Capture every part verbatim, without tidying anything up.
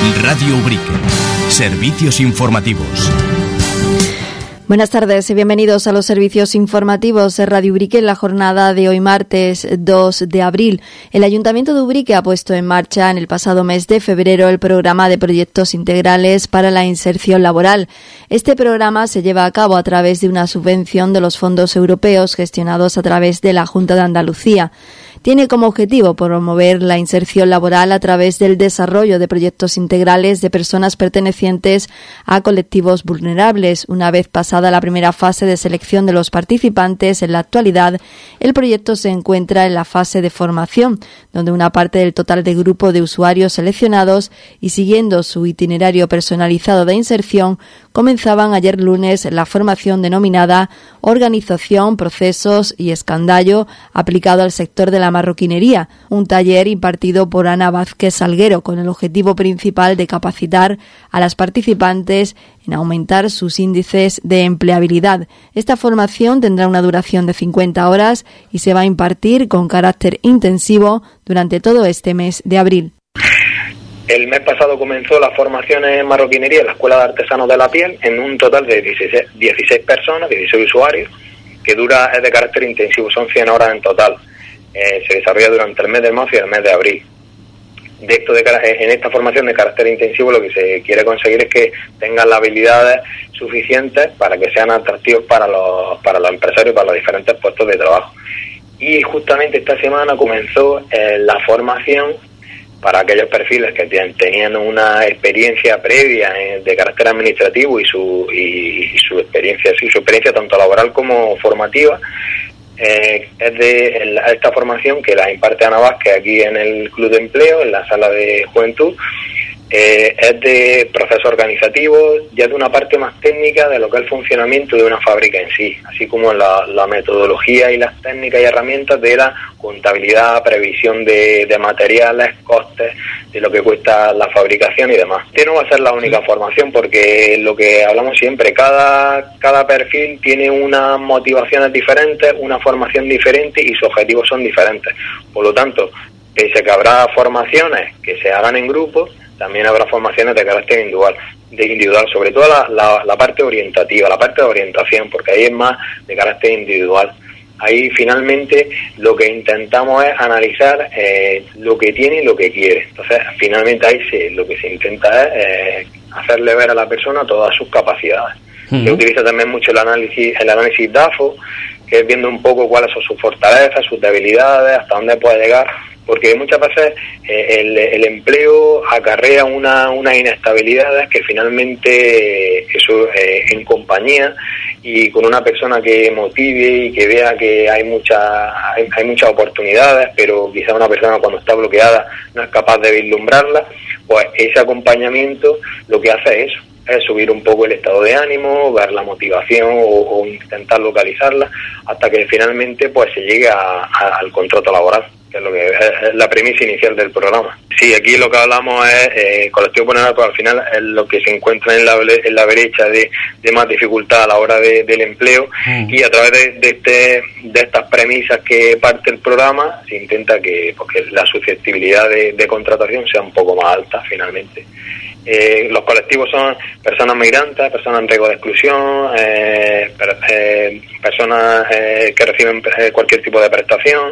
Radio Ubrique. Servicios informativos. Buenas tardes y bienvenidos a los servicios informativos de Radio Ubrique en la jornada de hoy martes dos de abril. El Ayuntamiento de Ubrique ha puesto en marcha en el pasado mes de febrero el programa de proyectos integrales para la inserción laboral. Este programa se lleva a cabo a través de una subvención de los fondos europeos gestionados a través de la Junta de Andalucía. Tiene como objetivo promover la inserción laboral a través del desarrollo de proyectos integrales de personas pertenecientes a colectivos vulnerables. Una vez pasada la primera fase de selección de los participantes, en la actualidad el proyecto se encuentra en la fase de formación, donde una parte del total de grupo de usuarios seleccionados y siguiendo su itinerario personalizado de inserción, comenzaban ayer lunes la formación denominada Organización, Procesos y Escandallo aplicado al sector de la marroquinería, un taller impartido por Ana Vázquez Salguero con el objetivo principal de capacitar a las participantes en aumentar sus índices de empleabilidad. Esta formación tendrá una duración de cincuenta horas y se va a impartir con carácter intensivo durante todo este mes de abril. El mes pasado comenzó la formación en marroquinería en la Escuela de Artesanos de la Piel en un total de dieciséis personas, dieciséis usuarios, que dura es de carácter intensivo, son cien horas en total. Eh, se desarrolla durante el mes de marzo y el mes de abril. De esto de, en esta formación de carácter intensivo lo que se quiere conseguir es que tengan las habilidades suficientes para que sean atractivos para los, para los empresarios y para los diferentes puestos de trabajo. Y justamente esta semana comenzó eh, la formación para aquellos perfiles que tenían una experiencia previa de carácter administrativo y su y, y su experiencia sí, su experiencia tanto laboral como formativa. Eh, es de esta formación que la imparte Ana Vázquez aquí en el Club de Empleo, en la sala de juventud. Eh, es de proceso organizativo, ya de una parte más técnica de lo que es el funcionamiento de una fábrica en sí, así como la, la metodología y las técnicas y herramientas de la contabilidad, previsión de, de materiales, costes, de lo que cuesta la fabricación y demás. Este no va a ser la única formación porque lo que hablamos siempre, cada, cada perfil tiene unas motivaciones diferentes, una formación diferente y sus objetivos son diferentes. Por lo tanto, pese a que habrá formaciones que se hagan en grupo, también habrá formaciones de carácter individual, de individual, sobre todo la, la, la parte orientativa, la parte de orientación, porque ahí es más de carácter individual. Ahí finalmente lo que intentamos es analizar eh, lo que tiene y lo que quiere. Entonces, finalmente ahí se, lo que se intenta es eh, hacerle ver a la persona todas sus capacidades. Uh-huh. Se utiliza también mucho el análisis, el análisis D A F O, que es viendo un poco cuáles son sus fortalezas, sus debilidades, hasta dónde puede llegar, porque muchas veces eh, el, el empleo acarrea una unas inestabilidades que finalmente eh, eso eh, en compañía y con una persona que motive y que vea que hay muchas hay, hay muchas oportunidades, pero quizá una persona cuando está bloqueada no es capaz de vislumbrarla, pues ese acompañamiento lo que hace es eso, es subir un poco el estado de ánimo, ver la motivación o, o intentar localizarla hasta que finalmente pues se llegue a, a, al contrato laboral, que es lo que es la premisa inicial del programa. Sí, aquí lo que hablamos es eh, colectivo vulnerable, pues al final es lo que se encuentra en la, en la brecha de, de más dificultad a la hora de, del empleo, mm. y a través de, de, este, de estas premisas que parte el programa se intenta que, pues, que la susceptibilidad de, de contratación sea un poco más alta finalmente. Eh, los colectivos son personas migrantes, personas en riesgo de exclusión, eh, per, eh, personas eh, que reciben eh, cualquier tipo de prestación,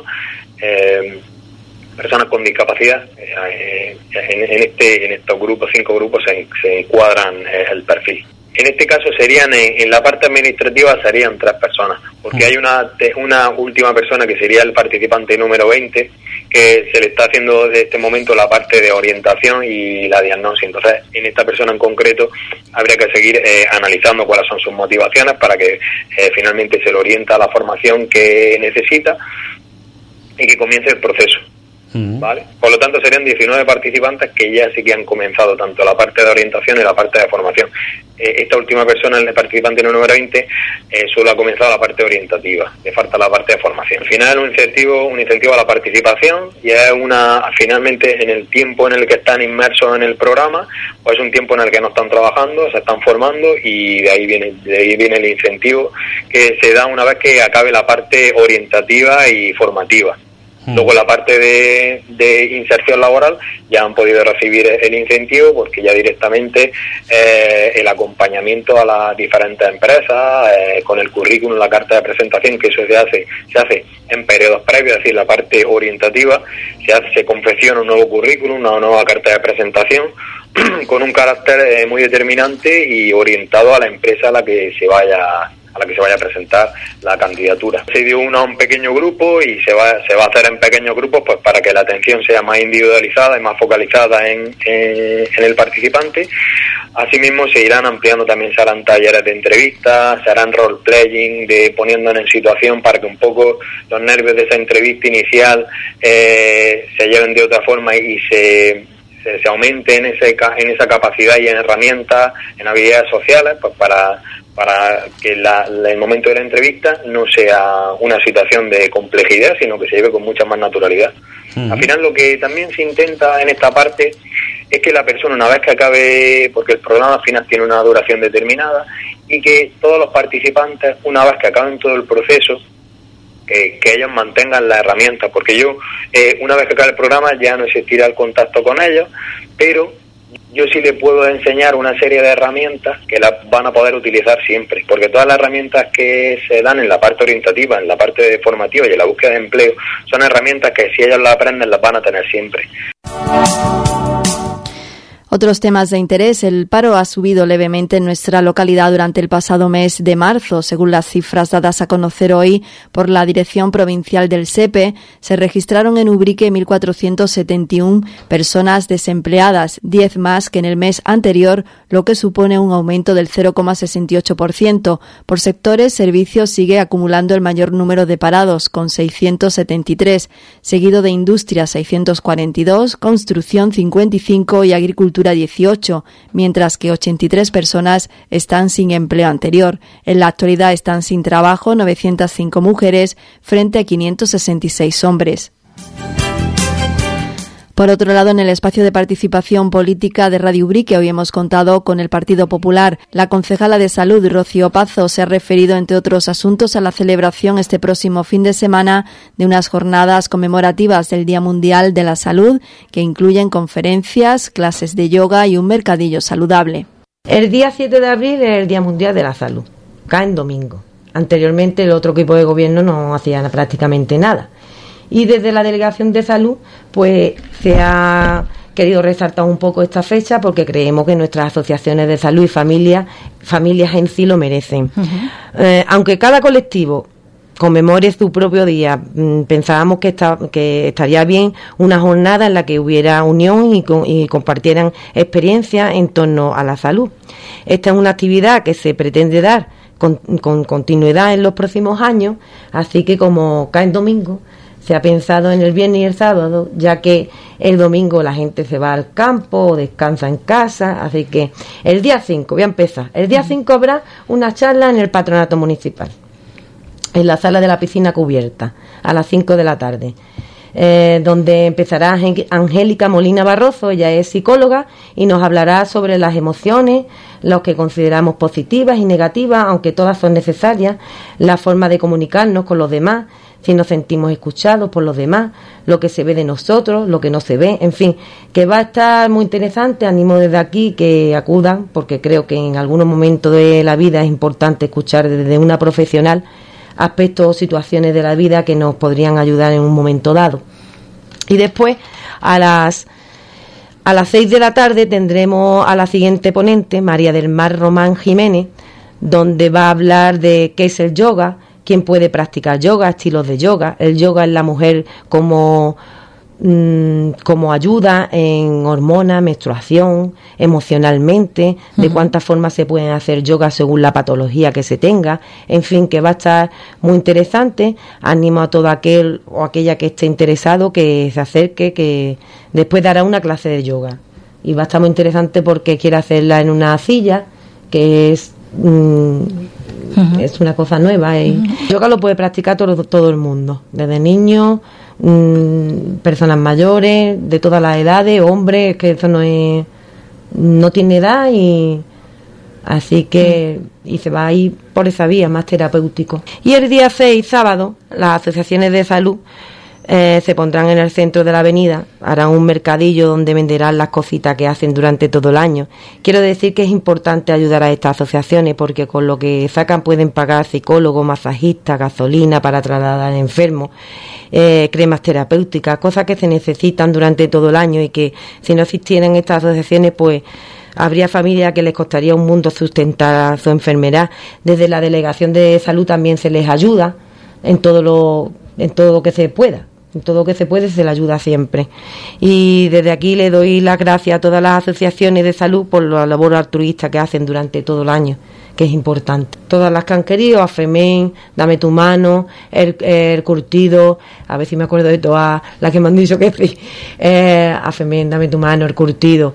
eh, personas con discapacidad. Eh, en, en este en estos grupos, cinco grupos, se, se encuadran eh, el perfil. En este caso serían, en, en la parte administrativa serían tres personas, porque hay una una última persona que sería el participante número veinte, que se le está haciendo desde este momento la parte de orientación y la diagnosis. Entonces, en esta persona en concreto habría que seguir eh, analizando cuáles son sus motivaciones para que eh, finalmente se le orienta a la formación que necesita y que comience el proceso. ¿Vale? Por lo tanto serían diecinueve participantes que ya sí que han comenzado tanto la parte de orientación y la parte de formación. Eh, esta última persona, el participante número veinte, eh, solo ha comenzado la parte orientativa, le falta la parte de formación. Al final un incentivo, un incentivo a la participación, y es una, finalmente en el tiempo en el que están inmersos en el programa, pues es un tiempo en el que no están trabajando, se están formando, y de ahí viene, de ahí viene el incentivo que se da una vez que acabe la parte orientativa y formativa. Luego la parte de, de inserción laboral ya han podido recibir el incentivo porque ya directamente eh, el acompañamiento a las diferentes empresas eh, con el currículum, la carta de presentación, que eso se hace se hace en periodos previos, es decir, la parte orientativa, se hace, se confecciona un nuevo currículum, una nueva carta de presentación con un carácter eh, muy determinante y orientado a la empresa a la que se vaya a la que se vaya a presentar la candidatura. Se dio uno a un pequeño grupo y se va se va a hacer en pequeños grupos pues para que la atención sea más individualizada y más focalizada en, en, en el participante. Asimismo se irán ampliando, también se harán talleres de entrevistas, se harán role-playing, de poniéndonos en situación para que un poco los nervios de esa entrevista inicial eh, se lleven de otra forma y se... se, se aumente en ese en esa capacidad y en herramientas, en habilidades sociales, pues para para que la, la, el momento de la entrevista no sea una situación de complejidad, sino que se lleve con mucha más naturalidad. Uh-huh. Al final lo que también se intenta en esta parte es que la persona, una vez que acabe, porque el programa al final tiene una duración determinada, y que todos los participantes, una vez que acaben todo el proceso, que, que ellos mantengan la herramienta, porque yo, eh, una vez que acabe el programa, ya no existirá el contacto con ellos, pero yo sí le puedo enseñar una serie de herramientas que las van a poder utilizar siempre, porque todas las herramientas que se dan en la parte orientativa, en la parte formativa y en la búsqueda de empleo, son herramientas que si ellos las aprenden las van a tener siempre. Otros temas de interés. El paro ha subido levemente en nuestra localidad durante el pasado mes de marzo. Según las cifras dadas a conocer hoy por la Dirección Provincial del S E P E, se registraron en Ubrique mil cuatrocientas setenta y una personas desempleadas, diez más que en el mes anterior, lo que supone un aumento del cero coma sesenta y ocho por ciento. Por sectores, servicios sigue acumulando el mayor número de parados, con seiscientos setenta y tres, seguido de industria seiscientos cuarenta y dos, construcción cincuenta y cinco y agricultura dieciocho, mientras que ochenta y tres personas están sin empleo anterior. En la actualidad están sin trabajo novecientas cinco mujeres frente a quinientos sesenta y seis hombres. Por otro lado, en el espacio de participación política de Radio Ubrique hoy hemos contado con el Partido Popular. La concejala de Salud, Rocío Pazo, se ha referido, entre otros asuntos, a la celebración este próximo fin de semana de unas jornadas conmemorativas del Día Mundial de la Salud, que incluyen conferencias, clases de yoga y un mercadillo saludable. El día siete de abril es el Día Mundial de la Salud, cae en domingo. Anteriormente el otro equipo de gobierno no hacía prácticamente nada. Y desde la Delegación de Salud pues se ha querido resaltar un poco esta fecha porque creemos que nuestras asociaciones de salud y familias familias en sí lo merecen. Uh-huh. Eh, aunque cada colectivo conmemore su propio día, pensábamos que, está, que estaría bien una jornada en la que hubiera unión y, y compartieran experiencias en torno a la salud. Esta es una actividad que se pretende dar con, con continuidad en los próximos años, así que como cae en domingo, se ha pensado en el viernes y el sábado, ya que el domingo la gente se va al campo o descansa en casa, así que el día cinco, voy a empezar, el día cinco habrá una charla en el Patronato Municipal, en la sala de la piscina cubierta, a las cinco de la tarde, eh, donde empezará Angélica Molina Barroso, ella es psicóloga, y nos hablará sobre las emociones, los que consideramos positivas y negativas, aunque todas son necesarias, la forma de comunicarnos con los demás, si nos sentimos escuchados por los demás, lo que se ve de nosotros, lo que no se ve, en fin, que va a estar muy interesante. Animo desde aquí que acudan, porque creo que en algunos momentos de la vida es importante escuchar desde una profesional aspectos o situaciones de la vida que nos podrían ayudar en un momento dado. Y después, a las a las seis de la tarde tendremos a la siguiente ponente, María del Mar Román Jiménez, donde va a hablar de qué es el yoga, quién puede practicar yoga, estilos de yoga, el yoga en la mujer como, mmm, como ayuda en hormonas, menstruación, emocionalmente, de cuántas formas se pueden hacer yoga según la patología que se tenga, en fin, que va a estar muy interesante. Animo a todo aquel o aquella que esté interesado que se acerque, que después dará una clase de yoga y va a estar muy interesante porque quiere hacerla en una silla, que es mmm, Uh-huh. es una cosa nueva. Y uh-huh. yoga lo puede practicar todo, todo el mundo, desde niños, mmm, personas mayores, de todas las edades, hombres, que eso no es, no tiene edad, y así que uh-huh. y se va a ir por esa vía más terapéutico. Y el día seis, sábado, las asociaciones de salud Eh, se pondrán en el centro de la avenida, harán un mercadillo donde venderán las cositas que hacen durante todo el año. Quiero decir que es importante ayudar a estas asociaciones porque con lo que sacan pueden pagar psicólogos, masajistas, gasolina para trasladar enfermos, eh, cremas terapéuticas, cosas que se necesitan durante todo el año y que si no existieran estas asociaciones pues habría familias que les costaría un mundo sustentar su enfermedad. Desde la Delegación de Salud también se les ayuda en todo lo, en todo lo que se pueda. En todo lo que se puede se le ayuda siempre. Y desde aquí le doy las gracias a todas las asociaciones de salud por la labor altruista que hacen durante todo el año, que es importante. Todas las que han querido, AFEMEN, Dame tu mano, el, el Curtido, a ver si me acuerdo de todas las que me han dicho que sí, eh, AFEMEN, Dame tu mano, el Curtido,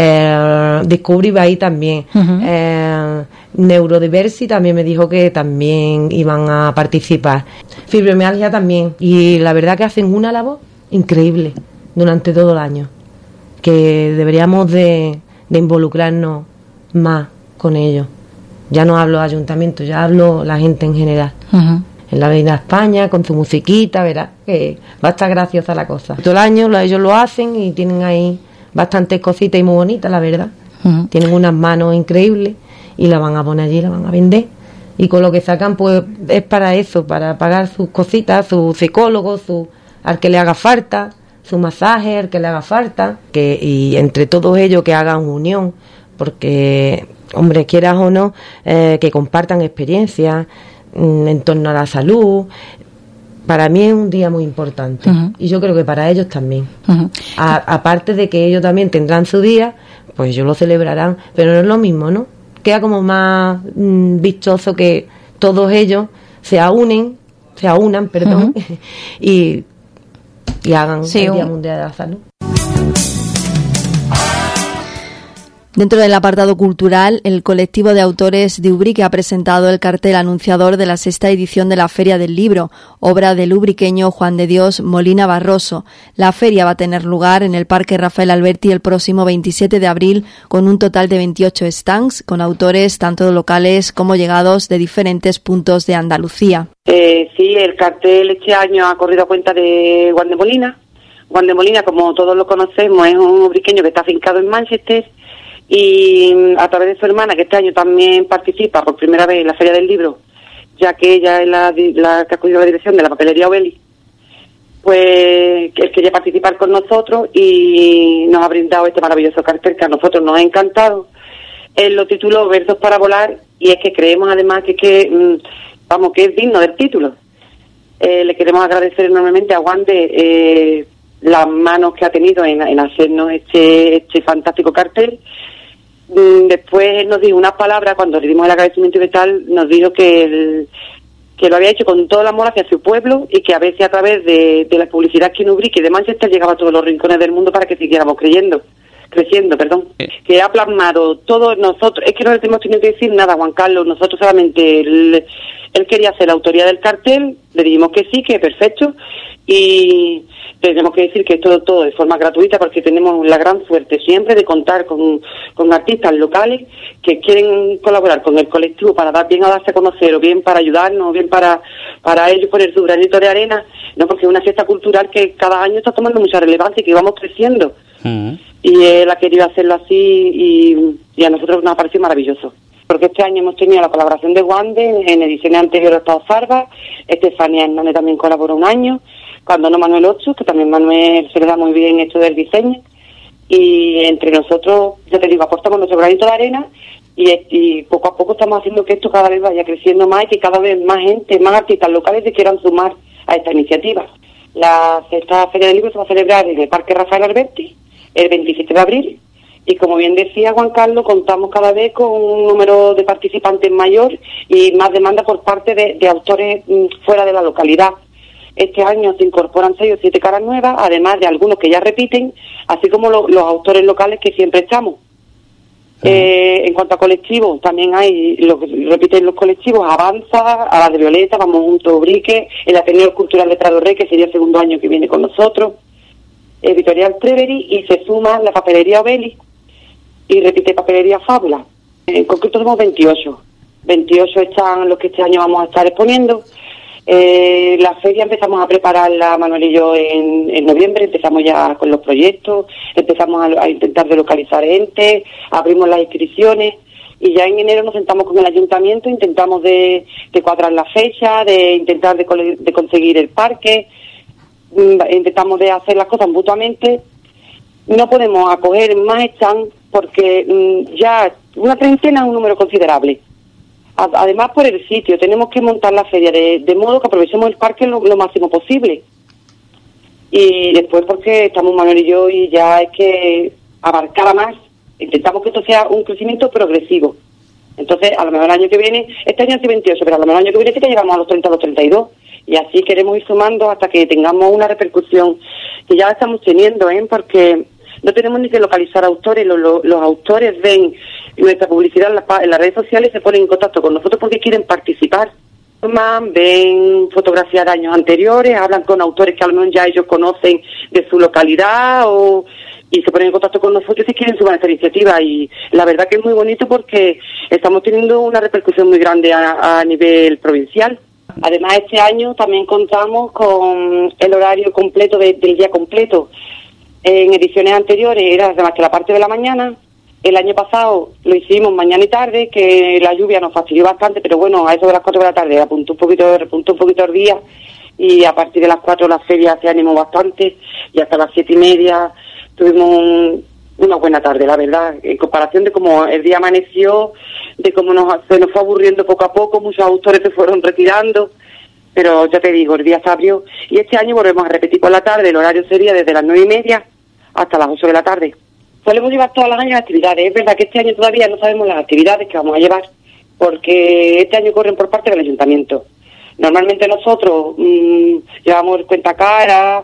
eh, Descubrí ahí también, uh-huh. eh, Neurodiversi también me dijo que también iban a participar, Fibromialgia también, y la verdad que hacen una labor increíble durante todo el año, que deberíamos de, de involucrarnos más con ellos. Ya no hablo ayuntamiento, ya hablo la gente en general. Uh-huh. En la Avenida España, con su musiquita, verás que va a estar graciosa la cosa. Todo el año ellos lo hacen y tienen ahí bastantes cositas y muy bonitas, la verdad. Uh-huh. Tienen unas manos increíbles y la van a poner allí, la van a vender. Y con lo que sacan, pues es para eso, para pagar sus cositas, su psicólogo, su, al que le haga falta, su masaje, al que le haga falta. Que, y entre todos ellos que hagan unión, porque, hombre, quieras o no, eh, que compartan experiencias mm, en torno a la salud. Para mí es un día muy importante. Uh-huh. Y yo creo que para ellos también. Uh-huh. A, aparte de que ellos también tendrán su día, pues ellos lo celebrarán. Pero no es lo mismo, ¿no? Queda como más mmm, vistoso que todos ellos se aunen, se aunan, perdón, uh-huh. y, y hagan sí, el Día un... Mundial de la Salud. Dentro del apartado cultural, el colectivo de autores de Ubrique ha presentado el cartel anunciador de la sexta edición de la Feria del Libro, obra del ubriqueño Juan de Dios Molina Barroso. La feria va a tener lugar en el Parque Rafael Alberti el próximo veintisiete de abril, con un total de veintiocho stands, con autores tanto locales como llegados de diferentes puntos de Andalucía. Eh, sí, el cartel este año ha corrido a cuenta de Juan de Molina. Juan de Molina, como todos lo conocemos, es un ubriqueño que está afincado en Manchester, y a través de su hermana, que este año también participa por primera vez en la Feria del Libro, ya que ella es la, la que ha acudido a la dirección de la papelería Obeli, pues él quería participar con nosotros y nos ha brindado este maravilloso cartel que a nosotros nos ha encantado. Él lo tituló Versos para volar, y es que creemos además que, que vamos, que es digno del título. Eh, le queremos agradecer enormemente a Juan de eh, las manos que ha tenido en, en hacernos este, este fantástico cartel. Después él nos dijo unas palabras, cuando le dimos el agradecimiento y tal, nos dijo que, el, que lo había hecho con todo el amor hacia su pueblo y que a veces a través de, de la publicidad que en Ubrique y de Manchester llegaba a todos los rincones del mundo para que siguiéramos creyendo, creciendo, perdón. Sí. Que ha plasmado todos nosotros, es que no le hemos tenido que decir nada a Juan Carlos, nosotros solamente, él, él quería hacer la autoría del cartel, le dijimos que sí, que perfecto, y tenemos que decir que es todo, todo de forma gratuita, porque tenemos la gran suerte siempre de contar con, con artistas locales que quieren colaborar con el colectivo para dar bien a darse a conocer, o bien para ayudarnos, o bien para, para ellos poner su granito de arena, no, porque es una fiesta cultural que cada año está tomando mucha relevancia y que vamos creciendo. Uh-huh. Y él ha querido hacerlo así y, y a nosotros nos ha parecido maravilloso. Porque este año hemos tenido la colaboración de Wande, en ediciones anteriores ha estado Farba, Estefanía Hernández también colaboró un año, cuando no Manuel Ocho, que también Manuel se le da muy bien esto del diseño, y entre nosotros, ya te digo, aportamos nuestro granito de arena y, y poco a poco estamos haciendo que esto cada vez vaya creciendo más y que cada vez más gente, más artistas locales se quieran sumar a esta iniciativa. La sexta Feria del Libro se va a celebrar en el Parque Rafael Alberti el veintisiete de abril, y como bien decía Juan Carlos, contamos cada vez con un número de participantes mayor y más demanda por parte de, de autores mmm, fuera de la localidad. Este año se incorporan seis o siete caras nuevas, además de algunos que ya repiten, así como lo, los autores locales que siempre estamos. Uh-huh. Eh, en cuanto a colectivos, también hay, lo que repiten los colectivos, Avanza, a la de Violeta, Vamos Juntos, Ubrique, el Ateneo Cultural de Prado Rey, que sería el segundo año que viene con nosotros, Editorial Trevery, y se suma la papelería Obeli, y repite papelería Fábula. En concreto somos veintiocho. veintiocho están los que este año vamos a estar exponiendo. Eh, la feria empezamos a prepararla, Manuel y yo, en, en noviembre, empezamos ya con los proyectos, empezamos a, a intentar de localizar entes, abrimos las inscripciones y ya en enero nos sentamos con el ayuntamiento, intentamos de, de cuadrar la fecha, de intentar de, de conseguir el parque, intentamos de hacer las cosas mutuamente. No podemos acoger más stand porque mmm, ya una treintena es un número considerable. A, además, por el sitio, tenemos que montar la feria de, de modo que aprovechemos el parque lo, lo máximo posible. Y después porque estamos Manuel y yo y ya hay que abarcar a más. Intentamos que esto sea un crecimiento progresivo. Entonces, a lo mejor el año que viene, este año es veintiocho, pero a lo mejor el año que viene sí que llegamos a los treinta, a los treinta y dos. Y así queremos ir sumando hasta que tengamos una repercusión que ya la estamos teniendo, ¿eh? Porque no tenemos ni que localizar autores, los, los, los autores ven nuestra publicidad en, la, en las redes sociales y se ponen en contacto con nosotros porque quieren participar. Ven fotografías de años anteriores, hablan con autores que a lo mejor ya ellos conocen de su localidad o y se ponen en contacto con nosotros y quieren sumar esta iniciativa. Y la verdad que es muy bonito porque estamos teniendo una repercusión muy grande a, a nivel provincial. Además, este año también contamos con el horario completo de, del día completo. En ediciones anteriores era además que la parte de la mañana. El año pasado lo hicimos mañana y tarde, que la lluvia nos fastidió bastante, pero bueno, a eso de las cuatro de la tarde apuntó un poquito, repuntó un poquito el día y a partir de las cuatro la feria se animó bastante y hasta las siete y media tuvimos un, una buena tarde, la verdad, en comparación de cómo el día amaneció, de cómo nos, se nos fue aburriendo poco a poco, muchos autores se fueron retirando. Pero ya te digo, el día se abrió y este año volvemos a repetir por la tarde. El horario sería desde las nueve y media hasta las ocho de la tarde. Solemos llevar todos los años actividades. Es verdad que este año todavía no sabemos las actividades que vamos a llevar porque este año corren por parte del ayuntamiento. Normalmente nosotros mmm, llevamos el cuentacara,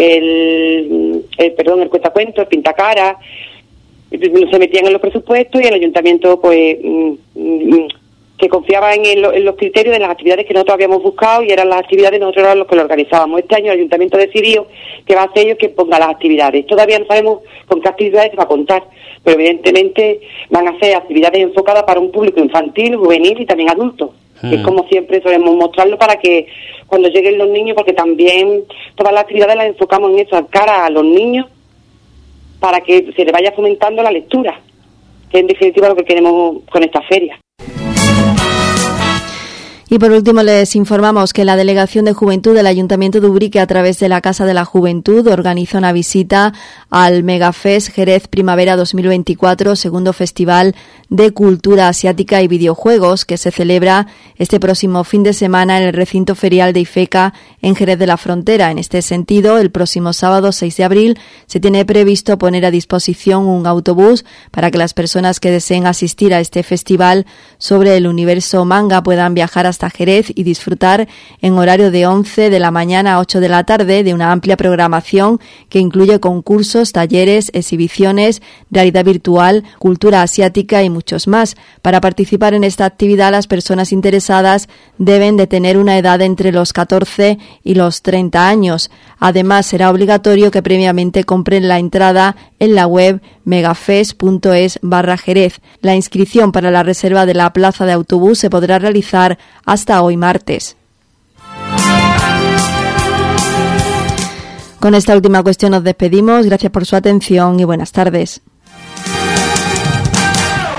el, el perdón, el cuentacuento, el pintacara, se metían en los presupuestos y el ayuntamiento pues mmm, mmm, que confiaba en, el, en los criterios de las actividades que nosotros habíamos buscado y eran las actividades, nosotros éramos los que lo organizábamos. Este año el ayuntamiento decidió que va a ser ellos quien ponga las actividades. Todavía no sabemos con qué actividades se va a contar, pero evidentemente van a ser actividades enfocadas para un público infantil, juvenil y también adulto, hmm. que es como siempre solemos mostrarlo para que cuando lleguen los niños, porque también todas las actividades las enfocamos en eso, cara a los niños, para que se les vaya fomentando la lectura, que en definitiva lo que queremos con esta feria. Y por último les informamos que la Delegación de Juventud del Ayuntamiento de Ubrique, a través de la Casa de la Juventud, organiza una visita al Megafest Jerez Primavera dos mil veinticuatro, segundo Festival de Cultura Asiática y Videojuegos, que se celebra este próximo fin de semana en el recinto ferial de IFECA en Jerez de la Frontera. En este sentido, el próximo sábado seis de abril se tiene previsto poner a disposición un autobús para que las personas que deseen asistir a este festival sobre el universo manga puedan viajar hasta Jerez y disfrutar en horario de once de la mañana a ocho de la tarde de una amplia programación que incluye concursos, talleres, exhibiciones, realidad virtual, cultura asiática y muchos más. Para participar en esta actividad, las personas interesadas deben de tener una edad entre los catorce y los treinta años. Además, será obligatorio que previamente compren la entrada en la web megafest punto es barra Jerez. La inscripción para la reserva de la plaza de autobús se podrá realizar hasta hoy martes. Con esta última cuestión nos despedimos. Gracias por su atención y buenas tardes.